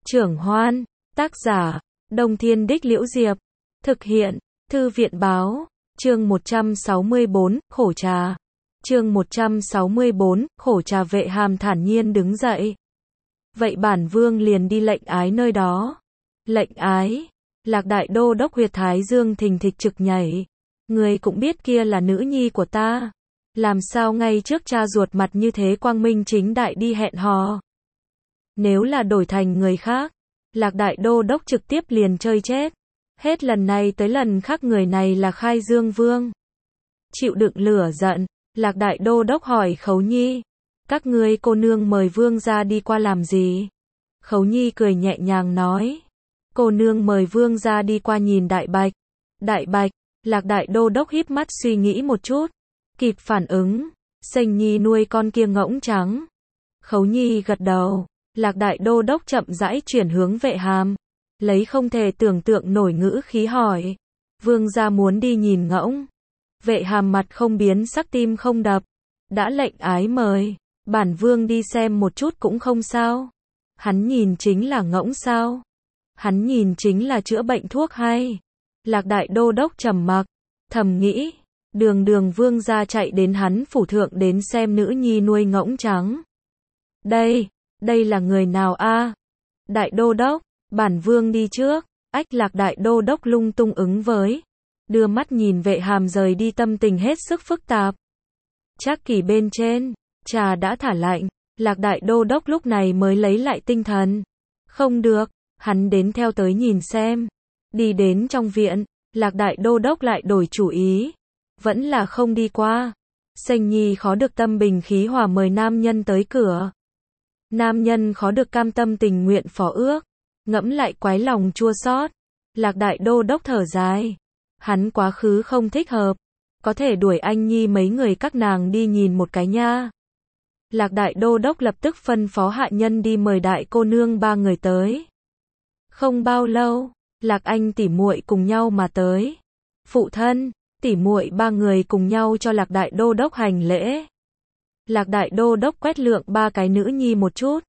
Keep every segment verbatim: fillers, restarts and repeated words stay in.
Trưởng Hoan, tác giả, Đông Thiên Đích Liễu Diệp, thực hiện, Thư viện Báo, chương một trăm sáu mươi bốn, khổ trà. Chương một trăm sáu mươi bốn, khổ trà. Vệ Hàm thản nhiên đứng dậy. Vậy bản vương liền đi lệnh ái nơi đó. Lệnh ái, Lạc Đại Đô Đốc huyệt thái dương thình thịch trực nhảy. Người cũng biết kia là nữ nhi của ta. Làm sao ngay trước cha ruột mặt như thế quang minh chính đại đi hẹn hò. Nếu là đổi thành người khác, Lạc Đại Đô Đốc trực tiếp liền chơi chết. Hết lần này tới lần khác người này là Khai Dương Vương. Chịu đựng lửa giận, Lạc Đại Đô Đốc hỏi Khấu Nhi. Các ngươi cô nương mời vương gia đi qua làm gì? Khấu Nhi cười nhẹ nhàng nói. Cô nương mời vương gia đi qua nhìn Đại Bạch. Đại Bạch, Lạc Đại Đô Đốc híp mắt suy nghĩ một chút. Kịp phản ứng, Sênh Nhi nuôi con kia ngỗng trắng. Khấu Nhi gật đầu, Lạc Đại Đô Đốc chậm rãi chuyển hướng Vệ Hàm. Lấy không thể tưởng tượng nổi ngữ khí hỏi. Vương gia muốn đi nhìn ngỗng. Vệ Hàm mặt không biến sắc tim không đập. Đã lệnh ái mời, bản vương đi xem một chút cũng không sao. Hắn nhìn chính là ngỗng sao? Hắn nhìn chính là chữa bệnh thuốc hay? Lạc Đại Đô Đốc trầm mặc, thầm nghĩ, đường đường vương gia chạy đến hắn phủ thượng đến xem nữ nhi nuôi ngỗng trắng. Đây, đây là người nào a? Đại Đô Đốc, bản vương đi trước. Ách. Lạc Đại Đô Đốc lung tung ứng với. Đưa mắt nhìn Vệ Hàm rời đi, tâm tình hết sức phức tạp. Trác Kỷ bên trên, trà đã thả lạnh, Lạc Đại Đô Đốc lúc này mới lấy lại tinh thần. Không được, hắn đến theo tới nhìn xem. Đi đến trong viện, Lạc Đại Đô Đốc lại đổi chủ ý. Vẫn là không đi qua. Sênh Nhi khó được tâm bình khí hòa mời nam nhân tới cửa. Nam nhân khó được cam tâm tình nguyện phó ước. Ngẫm lại quái lòng chua xót. Lạc Đại Đô Đốc thở dài. Hắn quá khứ không thích hợp. Có thể đuổi anh Nhi mấy người các nàng đi nhìn một cái nha. Lạc Đại Đô Đốc lập tức phân phó hạ nhân đi mời đại cô nương ba người tới. Không bao lâu, Lạc Anh tỉ muội cùng nhau mà tới. Phụ thân, tỉ muội ba người cùng nhau cho Lạc Đại Đô Đốc hành lễ. Lạc Đại Đô Đốc quét lượng ba cái nữ nhi một chút.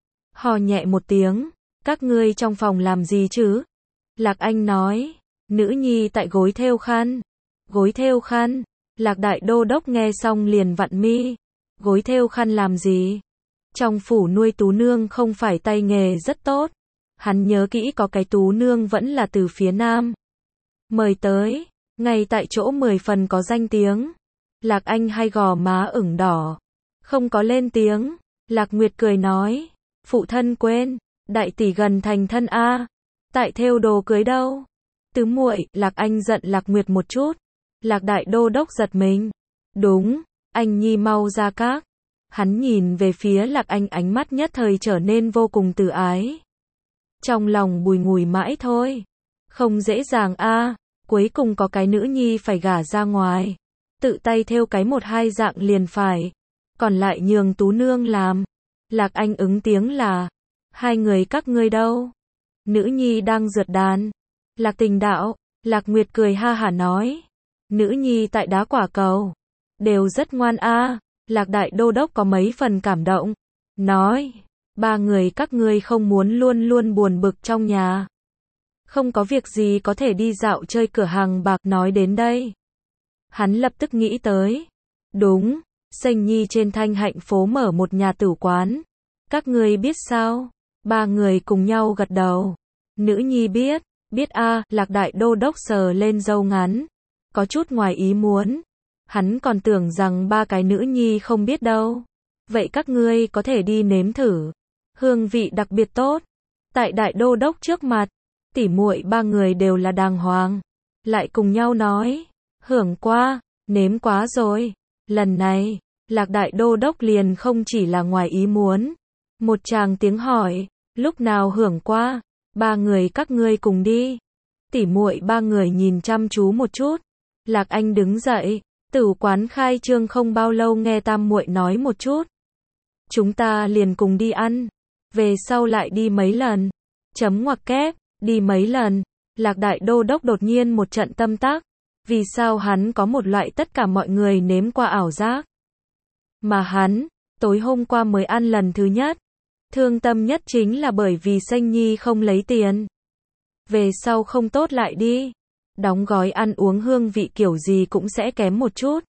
Hò nhẹ một tiếng, các ngươi trong phòng làm gì chứ? Lạc Anh nói, nữ nhi tại gối thêu khăn. Gối thêu khăn, Lạc Đại Đô Đốc nghe xong liền vặn mi. Gối thêu khăn làm gì? Trong phủ nuôi tú nương không phải tay nghề rất tốt. Hắn nhớ kỹ có cái tú nương vẫn là từ phía nam. Mời tới, ngay tại chỗ mười phần có danh tiếng. Lạc Anh hay gò má ửng đỏ. Không có lên tiếng. Lạc Nguyệt cười nói, phụ thân quên, đại tỷ gần thành thân a. Tại thêu đồ cưới đâu? Tứ muội. Lạc Anh giận Lạc Nguyệt một chút. Lạc Đại Đô Đốc giật mình. Đúng, anh Nhi mau ra các. Hắn nhìn về phía Lạc Anh, ánh mắt nhất thời trở nên vô cùng từ ái. Trong lòng bùi ngùi mãi thôi. Không dễ dàng a, cuối cùng có cái nữ nhi phải gả ra ngoài. Tự tay thêu cái một hai dạng liền phải. Còn lại nhường tú nương làm. Lạc Anh ứng tiếng là, hai người các ngươi đâu? Nữ nhi đang rượt đàn. Lạc Tình đạo. Lạc Nguyệt cười ha hả nói, nữ nhi tại đá quả cầu. Đều rất ngoan a. Lạc Đại Đô Đốc có mấy phần cảm động. Nói, ba người các ngươi không muốn luôn luôn buồn bực trong nhà. Không có việc gì có thể đi dạo chơi cửa hàng bạc. Nói đến đây, hắn lập tức nghĩ tới. Đúng, Sênh Nhi trên Thanh Hạnh phố mở một nhà tử quán. Các ngươi biết sao? Ba người cùng nhau gật đầu. Nữ nhi biết, biết a. Lạc Đại Đô Đốc sờ lên râu ngắn. Có chút ngoài ý muốn. Hắn còn tưởng rằng ba cái nữ nhi không biết đâu. Vậy các ngươi có thể đi nếm thử. Hương vị đặc biệt tốt. Tại Đại Đô Đốc trước mặt, tỉ muội ba người đều là đàng hoàng. Lại cùng nhau nói, hưởng qua, nếm quá rồi. Lần này, Lạc Đại Đô Đốc liền không chỉ là ngoài ý muốn. Một tràng tiếng hỏi, lúc nào hưởng qua? Ba người các ngươi cùng đi. Tỉ muội ba người nhìn chăm chú một chút. Lạc Anh đứng dậy. Tử quán khai trương không bao lâu, nghe tam muội nói một chút. Chúng ta liền cùng đi ăn. Về sau lại đi mấy lần. Chấm ngoặc kép, đi mấy lần. Lạc Đại Đô Đốc đột nhiên một trận tâm tác. Vì sao hắn có một loại tất cả mọi người nếm qua ảo giác. Mà hắn, tối hôm qua mới ăn lần thứ nhất. Thương tâm nhất chính là bởi vì Xanh Nhi không lấy tiền. Về sau không tốt lại đi. Đóng gói ăn uống hương vị kiểu gì cũng sẽ kém một chút.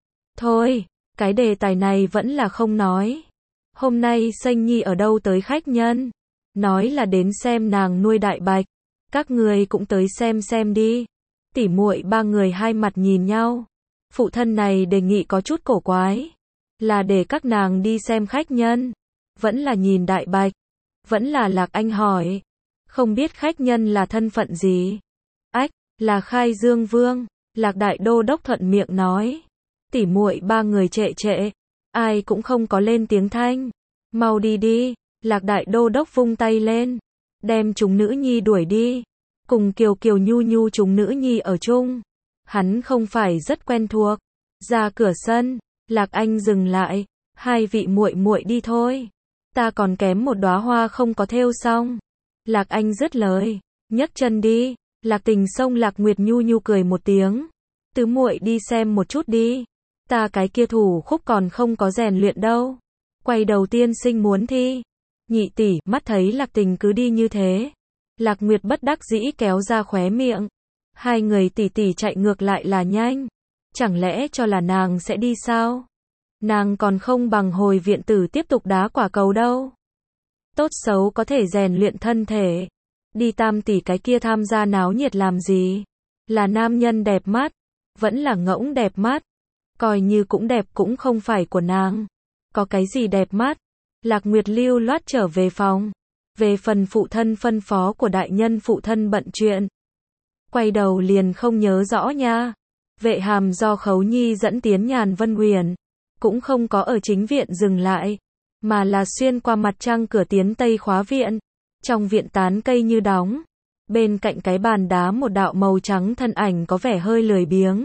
Thôi, cái đề tài này vẫn là không nói. Hôm nay Xanh Nhi ở đâu tới khách nhân? Nói là đến xem nàng nuôi đại bạch. Các người cũng tới xem xem đi. Tỉ muội ba người hai mặt nhìn nhau. Phụ thân này đề nghị có chút cổ quái. Là để các nàng đi xem khách nhân. Vẫn là nhìn đại bạch. Vẫn là Lạc Anh hỏi. Không biết khách nhân là thân phận gì? Ách, là Khai Dương Vương. Lạc Đại Đô Đốc thuận miệng nói. Tỉ muội ba người trệ trệ. Ai cũng không có lên tiếng thanh. Mau đi đi. Lạc Đại Đô Đốc vung tay lên. Đem chúng nữ nhi đuổi đi. Cùng Kiều Kiều Nhu Nhu chúng nữ nhi ở chung. Hắn không phải rất quen thuộc. Ra cửa sân. Lạc Anh dừng lại. Hai vị muội muội đi thôi. Ta còn kém một đóa hoa không có thêu xong. Lạc Anh dứt lời. Nhấc chân đi. Lạc Tình xông Lạc Nguyệt Nhu Nhu cười một tiếng. Tứ muội đi xem một chút đi. Ta cái kia thủ khúc còn không có rèn luyện đâu. Quay đầu tiên sinh muốn thi. Nhị tỷ, mắt thấy Lạc Tình cứ đi như thế. Lạc Nguyệt bất đắc dĩ kéo ra khóe miệng. Hai người tỷ tỷ chạy ngược lại là nhanh. Chẳng lẽ cho là nàng sẽ đi sao? Nàng còn không bằng hồi viện tử tiếp tục đá quả cầu đâu. Tốt xấu có thể rèn luyện thân thể. Đi tam tỷ cái kia tham gia náo nhiệt làm gì? Là nam nhân đẹp mắt. Vẫn là ngỗng đẹp mắt. Coi như cũng đẹp cũng không phải của nàng. Có cái gì đẹp mắt? Lạc Nguyệt lưu loát trở về phòng. Về phần phụ thân phân phó của đại nhân phụ thân bận chuyện. Quay đầu liền không nhớ rõ nha. Vệ Hàm do Khấu Nhi dẫn tiến Nhàn Vân Huyền. Cũng không có ở chính viện dừng lại. Mà là xuyên qua mặt trăng cửa tiến Tây Khóa viện. Trong viện tán cây như đóng. Bên cạnh cái bàn đá một đạo màu trắng thân ảnh có vẻ hơi lười biếng.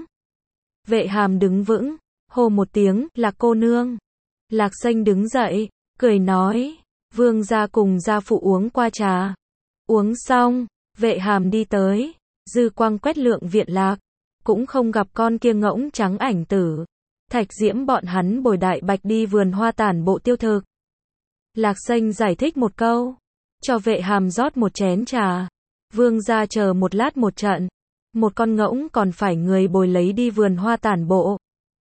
Vệ Hàm đứng vững. Hô một tiếng, Lạc cô nương. Lạc Xanh đứng dậy. Cười nói. Vương gia cùng gia phụ uống qua trà. Uống xong. Vệ Hàm đi tới. Dư quang quét lượng viện Lạc. Cũng không gặp con kia ngỗng trắng ảnh tử. Thạch Diễm bọn hắn bồi đại bạch đi vườn hoa tản bộ tiêu thực. Lạc Xanh giải thích một câu. Cho Vệ Hàm rót một chén trà. Vương gia chờ một lát một trận. Một con ngỗng còn phải người bồi lấy đi vườn hoa tản bộ.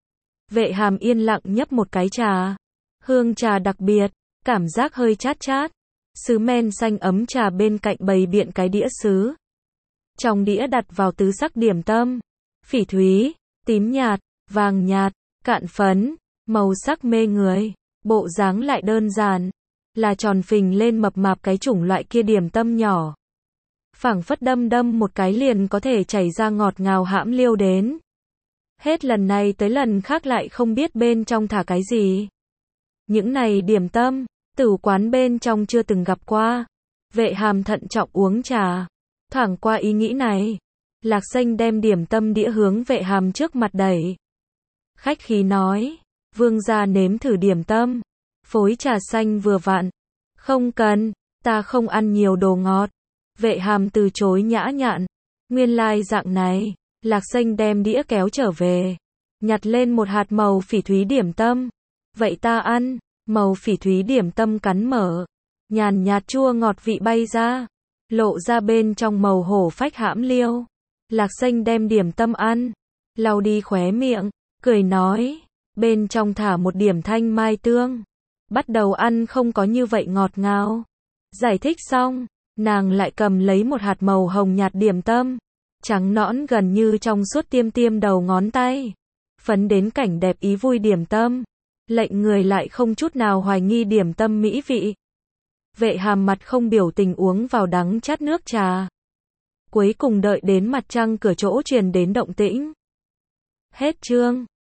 Vệ Hàm yên lặng nhấp một cái trà. Hương trà đặc biệt. Cảm giác hơi chát chát. Sứ men xanh ấm trà bên cạnh bày biện cái đĩa sứ. Trong đĩa đặt vào tứ sắc điểm tâm. Phỉ thúy, tím nhạt, vàng nhạt, cạn phấn, màu sắc mê người. Bộ dáng lại đơn giản. Là tròn phình lên mập mạp cái chủng loại kia điểm tâm nhỏ. Phảng phất đâm đâm một cái liền có thể chảy ra ngọt ngào hãm liêu đến. Hết lần này tới lần khác lại không biết bên trong thả cái gì. Những này điểm tâm, tử quán bên trong chưa từng gặp qua. Vệ Hàm thận trọng uống trà. Thoảng qua ý nghĩ này. Lạc Xanh đem điểm tâm đĩa hướng Vệ Hàm trước mặt đẩy. Khách khí nói. Vương gia nếm thử điểm tâm. Phối trà xanh vừa vặn. Không cần, ta không ăn nhiều đồ ngọt. Vệ Hàm từ chối nhã nhặn. Nguyên lai dạng này. Lạc Xanh đem đĩa kéo trở về. Nhặt lên một hạt màu phỉ thúy điểm tâm. Vậy ta ăn. Màu phỉ thúy điểm tâm cắn mở. Nhàn nhạt chua ngọt vị bay ra. Lộ ra bên trong màu hổ phách hãm liêu. Lạc Xanh đem điểm tâm ăn. Lau đi khóe miệng. Cười nói. Bên trong thả một điểm thanh mai tương. Bắt đầu ăn không có như vậy ngọt ngào. Giải thích xong. Nàng lại cầm lấy một hạt màu hồng nhạt điểm tâm. Trắng nõn gần như trong suốt tiêm tiêm đầu ngón tay. Phấn đến cảnh đẹp ý vui điểm tâm. Lệnh người lại không chút nào hoài nghi điểm tâm mỹ vị. Vệ Hàm mặt không biểu tình uống vào đắng chát nước trà. Cuối cùng đợi đến mặt trăng cửa chỗ truyền đến động tĩnh. Hết chương.